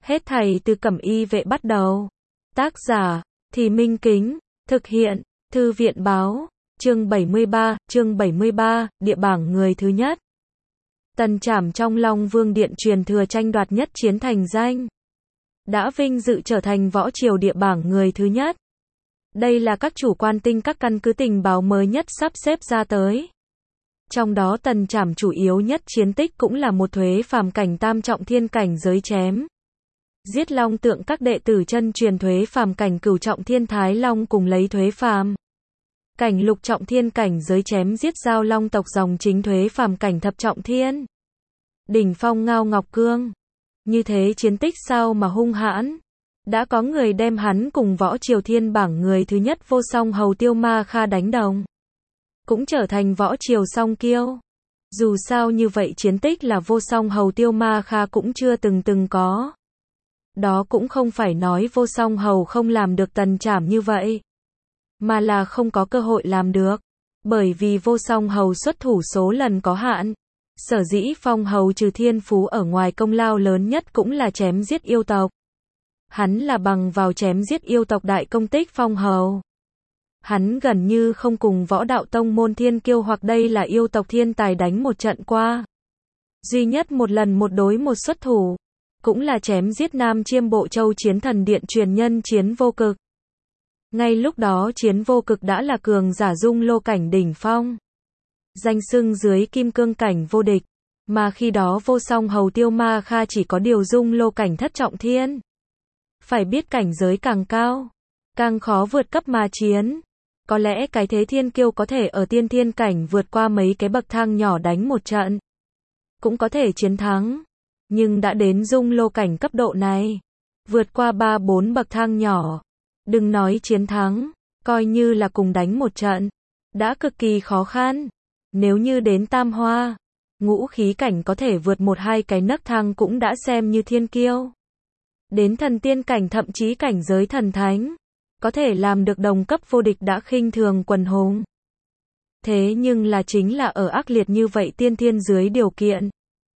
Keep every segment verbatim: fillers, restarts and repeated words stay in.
Hết thảy từ Cẩm Y Vệ bắt đầu. Tác giả, Thì Minh Kính, thực hiện, Thư viện Báo, chương bảy mươi ba, chương bảy mươi ba, địa bảng người thứ nhất. Tần Trảm trong Long Vương Điện truyền thừa tranh đoạt nhất chiến thành danh. Đã vinh dự trở thành võ triều địa bảng người thứ nhất. Đây là các chủ quan tinh các căn cứ tình báo mới nhất sắp xếp ra tới. Trong đó Tần Trảm chủ yếu nhất chiến tích cũng là một thuế phàm cảnh tam trọng thiên cảnh giới chém. Giết long tượng các đệ tử chân truyền thuế phàm cảnh cửu trọng thiên Thái Long cùng lấy thuế phàm cảnh lục trọng thiên cảnh giới chém giết giao long tộc dòng chính thuế phàm cảnh thập trọng thiên. Đỉnh phong Ngao Ngọc Cương. Như thế chiến tích sao mà hung hãn. Đã có người đem hắn cùng võ triều thiên bảng người thứ nhất vô song hầu Tiêu Ma Kha đánh đồng. Cũng trở thành võ triều song kiêu. Dù sao như vậy chiến tích là vô song hầu Tiêu Ma Kha cũng chưa từng từng có. Đó cũng không phải nói vô song hầu không làm được Tần Trảm như vậy. Mà là không có cơ hội làm được. Bởi vì vô song hầu xuất thủ số lần có hạn. Sở dĩ phong hầu trừ thiên phú ở ngoài công lao lớn nhất cũng là chém giết yêu tộc. Hắn là bằng vào chém giết yêu tộc đại công tích phong hầu. Hắn gần như không cùng võ đạo tông môn thiên kiêu hoặc đây là yêu tộc thiên tài đánh một trận qua. Duy nhất một lần một đối một xuất thủ. Cũng là chém giết Nam Chiêm Bộ Châu chiến thần điện truyền nhân Chiến Vô Cực. Ngay lúc đó Chiến Vô Cực đã là cường giả dung lô cảnh đỉnh phong. Danh xưng dưới kim cương cảnh vô địch. Mà khi đó vô song hầu Tiêu Ma Kha chỉ có điều dung lô cảnh thất trọng thiên. Phải biết cảnh giới càng cao, càng khó vượt cấp mà chiến. Có lẽ cái thế thiên kiêu có thể ở tiên thiên cảnh vượt qua mấy cái bậc thang nhỏ đánh một trận. Cũng có thể chiến thắng. Nhưng đã đến dung lô cảnh cấp độ này. Vượt qua ba bốn bậc thang nhỏ. Đừng nói chiến thắng, coi như là cùng đánh một trận. Đã cực kỳ khó khăn. Nếu như đến tam hoa, ngũ khí cảnh có thể vượt một hai cái nấc thang cũng đã xem như thiên kiêu. Đến thần tiên cảnh thậm chí cảnh giới thần thánh. Có thể làm được đồng cấp vô địch đã khinh thường quần hùng. Thế nhưng là chính là ở ác liệt như vậy tiên thiên dưới điều kiện.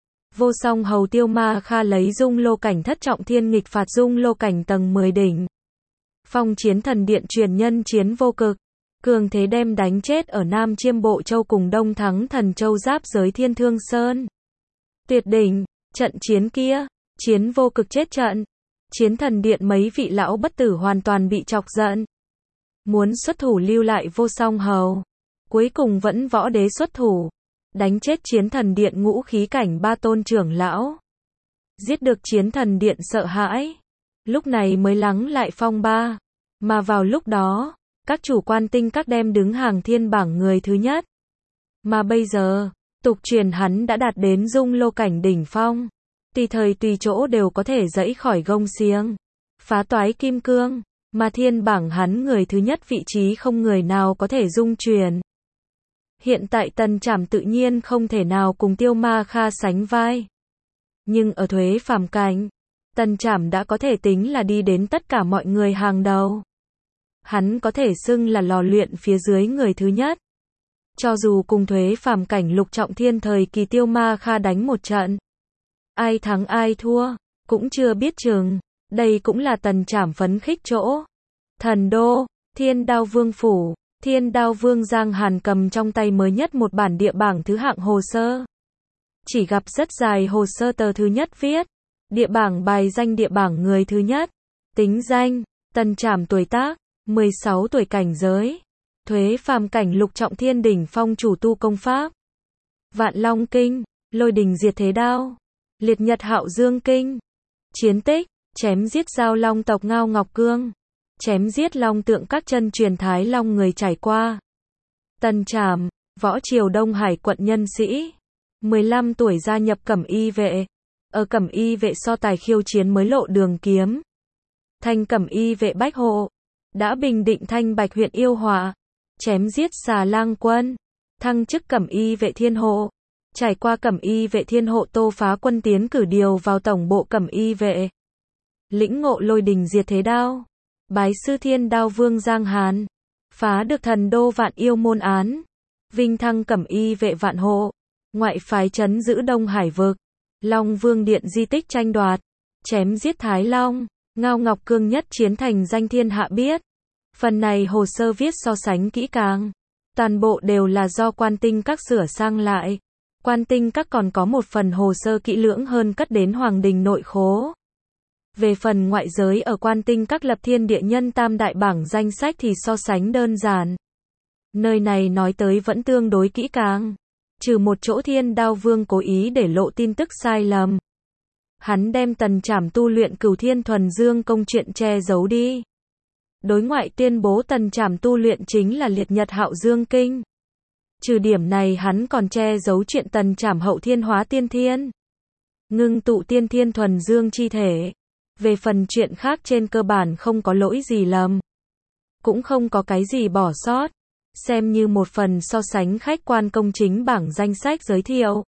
Vô song hầu Tiêu Ma Kha lấy dung lô cảnh thất trọng thiên nghịch phạt dung lô cảnh tầng mười đỉnh. Phong chiến thần điện truyền nhân Chiến Vô Cực. Cường thế đem đánh chết ở Nam Chiêm Bộ Châu cùng Đông Thắng Thần Châu giáp giới Thiên Thương Sơn. Tuyệt đỉnh, trận chiến kia, Chiến Vô Cực chết trận. Chiến thần điện mấy vị lão bất tử hoàn toàn bị chọc giận. Muốn xuất thủ lưu lại vô song hầu. Cuối cùng vẫn võ đế xuất thủ. Đánh chết chiến thần điện ngũ khí cảnh ba tôn trưởng lão. Giết được chiến thần điện sợ hãi. Lúc này mới lắng lại phong ba. Mà vào lúc đó, các chủ quan tinh các đem đứng hàng thiên bảng người thứ nhất. Mà bây giờ, tục truyền hắn đã đạt đến dung lô cảnh đỉnh phong. Tùy thời tùy chỗ đều có thể dẫy khỏi gông xiềng. Phá toái kim cương. Mà thiên bảng hắn người thứ nhất vị trí không người nào có thể dung truyền. Hiện tại Tần Trảm tự nhiên không thể nào cùng Tiêu Ma Kha sánh vai. Nhưng ở thuế phàm cảnh, Tần Trảm đã có thể tính là đi đến tất cả mọi người hàng đầu. Hắn có thể xưng là lò luyện phía dưới người thứ nhất. Cho dù cùng thuế phàm cảnh lục trọng thiên thời kỳ Tiêu Ma Kha đánh một trận. Ai thắng ai thua, cũng chưa biết chừng. Đây cũng là Tần Trảm phấn khích chỗ. Thần đô, Thiên Đao Vương phủ. Thiên Đao Vương Giang Hàn cầm trong tay mới nhất một bản địa bảng thứ hạng hồ sơ. Chỉ gặp rất dài hồ sơ tờ thứ nhất viết. Địa bảng bài danh địa bảng người thứ nhất. Tính danh, Tần Trảm tuổi tác, mười sáu tuổi cảnh giới. Thuế phàm cảnh lục trọng thiên đỉnh phong chủ tu công pháp. Vạn Long Kinh, Lôi Đình Diệt Thế Đao. Liệt Nhật Hạo Dương Kinh. Chiến tích, chém giết giao long tộc Ngao Ngọc Cương. Chém giết long tượng các chân truyền Thái Long người trải qua. Tần Trảm, võ triều Đông Hải quận nhân sĩ. mười lăm tuổi gia nhập Cẩm Y Vệ. Ở Cẩm Y Vệ so tài khiêu chiến mới lộ đường kiếm. Thành Cẩm Y Vệ bách hộ. Đã bình định Thanh Bạch huyện yêu họa. Chém giết xà lang quân. Thăng chức Cẩm Y Vệ thiên hộ. Trải qua Cẩm Y Vệ thiên hộ Tô Phá Quân tiến cử điều vào tổng bộ Cẩm Y Vệ. Lĩnh ngộ lôi đình diệt thế đao. Bái sư Thiên Đao Vương Giang Hàn. Phá được thần đô vạn yêu môn án. Vinh thăng Cẩm Y Vệ vạn hộ. Ngoại phái trấn giữ Đông Hải vực. Long Vương Điện di tích tranh đoạt. chém giết Thái Long, Ngao Ngọc Cương nhất chiến thành danh thiên hạ biết. Phần này hồ sơ viết so sánh kỹ càng. Toàn bộ đều là do Quan Tinh Các sửa sang lại. Quan Tinh Các còn có một phần hồ sơ kỹ lưỡng hơn cất đến Hoàng Đình nội khố. Về phần ngoại giới ở Quan Tinh Các lập thiên địa nhân tam đại bảng danh sách thì so sánh đơn giản. Nơi này nói tới vẫn tương đối kỹ càng. Trừ một chỗ Thiên Đao Vương cố ý để lộ tin tức sai lầm. Hắn đem Tần Trảm tu luyện Cửu Thiên Thuần Dương công chuyện che giấu đi. Đối ngoại tuyên bố Tần Trảm tu luyện chính là Liệt Nhật Hạo Dương Kinh. Trừ điểm này hắn còn che giấu chuyện Tần Trảm hậu thiên hóa tiên thiên. Ngưng tụ tiên thiên thuần dương chi thể. Về phần chuyện khác trên cơ bản không có lỗi gì lầm. Cũng không có cái gì bỏ sót. Xem như một phần so sánh khách quan công chính bảng danh sách giới thiệu.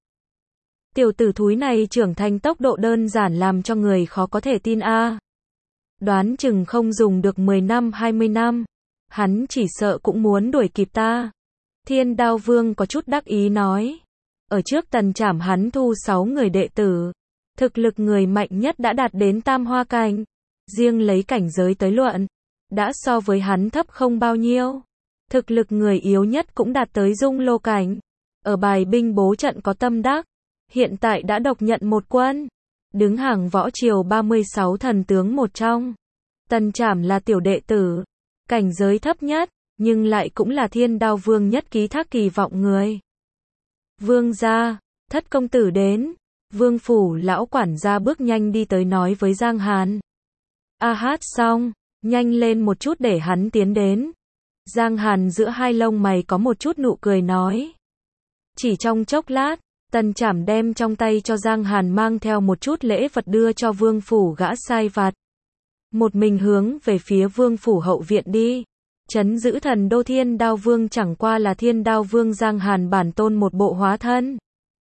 Tiểu tử thúi này trưởng thành tốc độ đơn giản làm cho người khó có thể tin a. À. Đoán chừng không dùng được mười năm hai mươi năm. Hắn chỉ sợ cũng muốn đuổi kịp ta. Thiên Đao Vương có chút đắc ý nói. Ở trước Tần Trảm hắn thu sáu người đệ tử. Thực lực người mạnh nhất đã đạt đến tam hoa cảnh. Riêng lấy cảnh giới tới luận. Đã so với hắn thấp không bao nhiêu. Thực lực người yếu nhất cũng đạt tới dung lô cảnh. Ở bài binh bố trận có tâm đắc. Hiện tại đã độc nhận một quân. Đứng hàng võ triều ba mươi sáu thần tướng một trong. Tần Trảm là tiểu đệ tử. Cảnh giới thấp nhất. Nhưng lại cũng là Thiên Đao Vương nhất ký thác kỳ vọng người. Vương gia, thất công tử đến. Vương phủ lão quản gia bước nhanh đi tới nói với Giang Hàn. A hát xong, nhanh lên một chút để hắn tiến đến. Giang Hàn giữa hai lông mày có một chút nụ cười nói. Chỉ trong chốc lát, Tần Trảm đem trong tay cho Giang Hàn mang theo một chút lễ vật đưa cho vương phủ gã sai vặt. Một mình hướng về phía vương phủ hậu viện đi. Trấn giữ thần đô Thiên Đao Vương chẳng qua là Thiên Đao Vương Giang Hàn bản tôn một bộ hóa thân.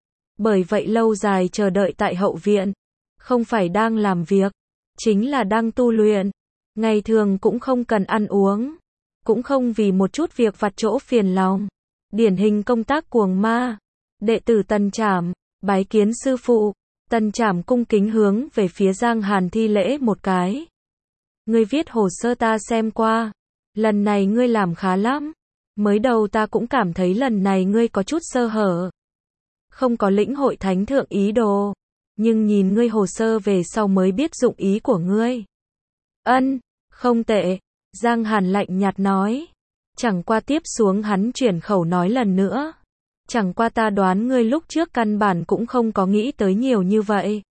Bởi vậy lâu dài chờ đợi tại hậu viện. Không phải đang làm việc. Chính là đang tu luyện. Ngày thường cũng không cần ăn uống. Cũng không vì một chút việc vặt chỗ phiền lòng. Điển hình công tác cuồng ma. Đệ tử Tần Trảm, bái kiến sư phụ. Tần Trảm cung kính hướng về phía Giang Hàn thi lễ một cái. Ngươi viết hồ sơ ta xem qua. Lần này ngươi làm khá lắm. Mới đầu ta cũng cảm thấy lần này ngươi có chút sơ hở. Không có lĩnh hội thánh thượng ý đồ. Nhưng nhìn ngươi hồ sơ về sau mới biết dụng ý của ngươi. Ân, không tệ. Giang Hàn lạnh nhạt nói. Chẳng qua tiếp xuống hắn chuyển khẩu nói lần nữa. Chẳng qua ta đoán ngươi lúc trước căn bản cũng không có nghĩ tới nhiều như vậy.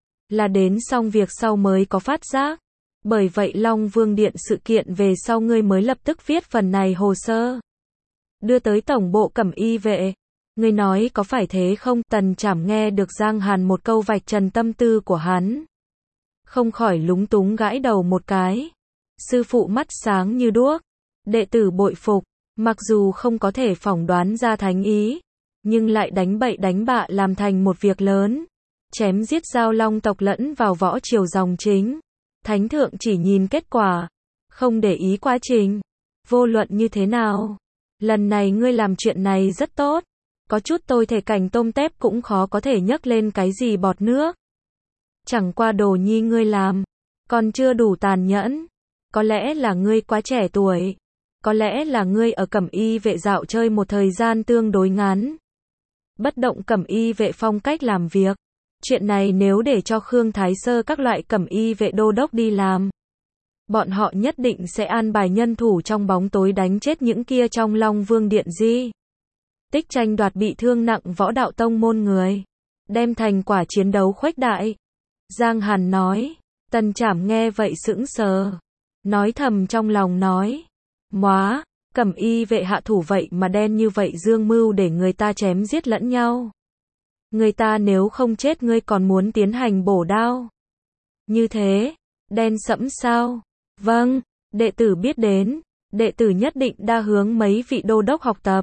Là đến xong việc sau mới có phát giác. Bởi vậy Long Vương Điện sự kiện về sau ngươi mới lập tức viết phần này hồ sơ. Đưa tới tổng bộ Cẩm Y vệ. Ngươi nói có phải thế không? Tần Trảm nghe được Giang Hàn một câu vạch trần tâm tư của hắn. Không khỏi lúng túng gãi đầu một cái. Sư phụ mắt sáng như đuốc. Đệ tử bội phục. Mặc dù không có thể phỏng đoán ra thánh ý. Nhưng lại đánh bậy đánh bạ làm thành một việc lớn. Chém giết giao long tộc lẫn vào võ triều dòng chính. Thánh thượng chỉ nhìn kết quả. Không để ý quá trình. Vô luận như thế nào. Lần này ngươi làm chuyện này rất tốt. Có chút tôi thể cảnh tôm tép cũng khó có thể nhấc lên cái gì bọt nước. Chẳng qua đồ nhi ngươi làm. Còn chưa đủ tàn nhẫn. Có lẽ là ngươi quá trẻ tuổi. Có lẽ là ngươi ở Cẩm Y vệ dạo chơi một thời gian tương đối ngắn. Bất động Cẩm Y vệ phong cách làm việc. Chuyện này nếu để cho Khương Thái Sơ các loại Cẩm Y vệ đô đốc đi làm. Bọn họ nhất định sẽ an bài nhân thủ trong bóng tối đánh chết những kia trong Long Vương Điện di. Tích tranh đoạt bị thương nặng võ đạo tông môn người. Đem thành quả chiến đấu khuếch đại. Giang Hàn nói. Tần Trảm nghe vậy sững sờ. Nói thầm trong lòng nói. Móa, Cẩm Y vệ hạ thủ vậy mà đen như vậy dương mưu để người ta chém giết lẫn nhau. Người ta nếu không chết ngươi còn muốn tiến hành bổ đao. Như thế, đen sẫm sao? Vâng, đệ tử biết đến. Đệ tử nhất định đa hướng mấy vị đô đốc học tập.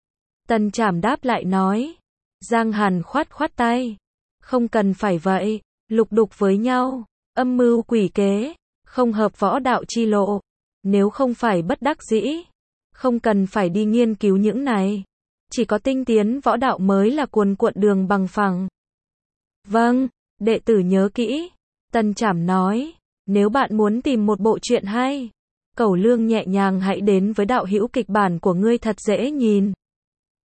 Tần Trảm đáp lại nói. Giang Hàn khoát khoát tay. Không cần phải vậy, lục đục với nhau, âm mưu quỷ kế, không hợp võ đạo chi lộ. Nếu không phải bất đắc dĩ, không cần phải đi nghiên cứu những này. Chỉ có tinh tiến võ đạo mới là cuồn cuộn đường bằng phẳng. Vâng, đệ tử nhớ kỹ. Tân Trảm nói, nếu bạn muốn tìm một bộ truyện hay, cẩu lương nhẹ nhàng hãy đến với đạo hữu kịch bản của ngươi thật dễ nhìn.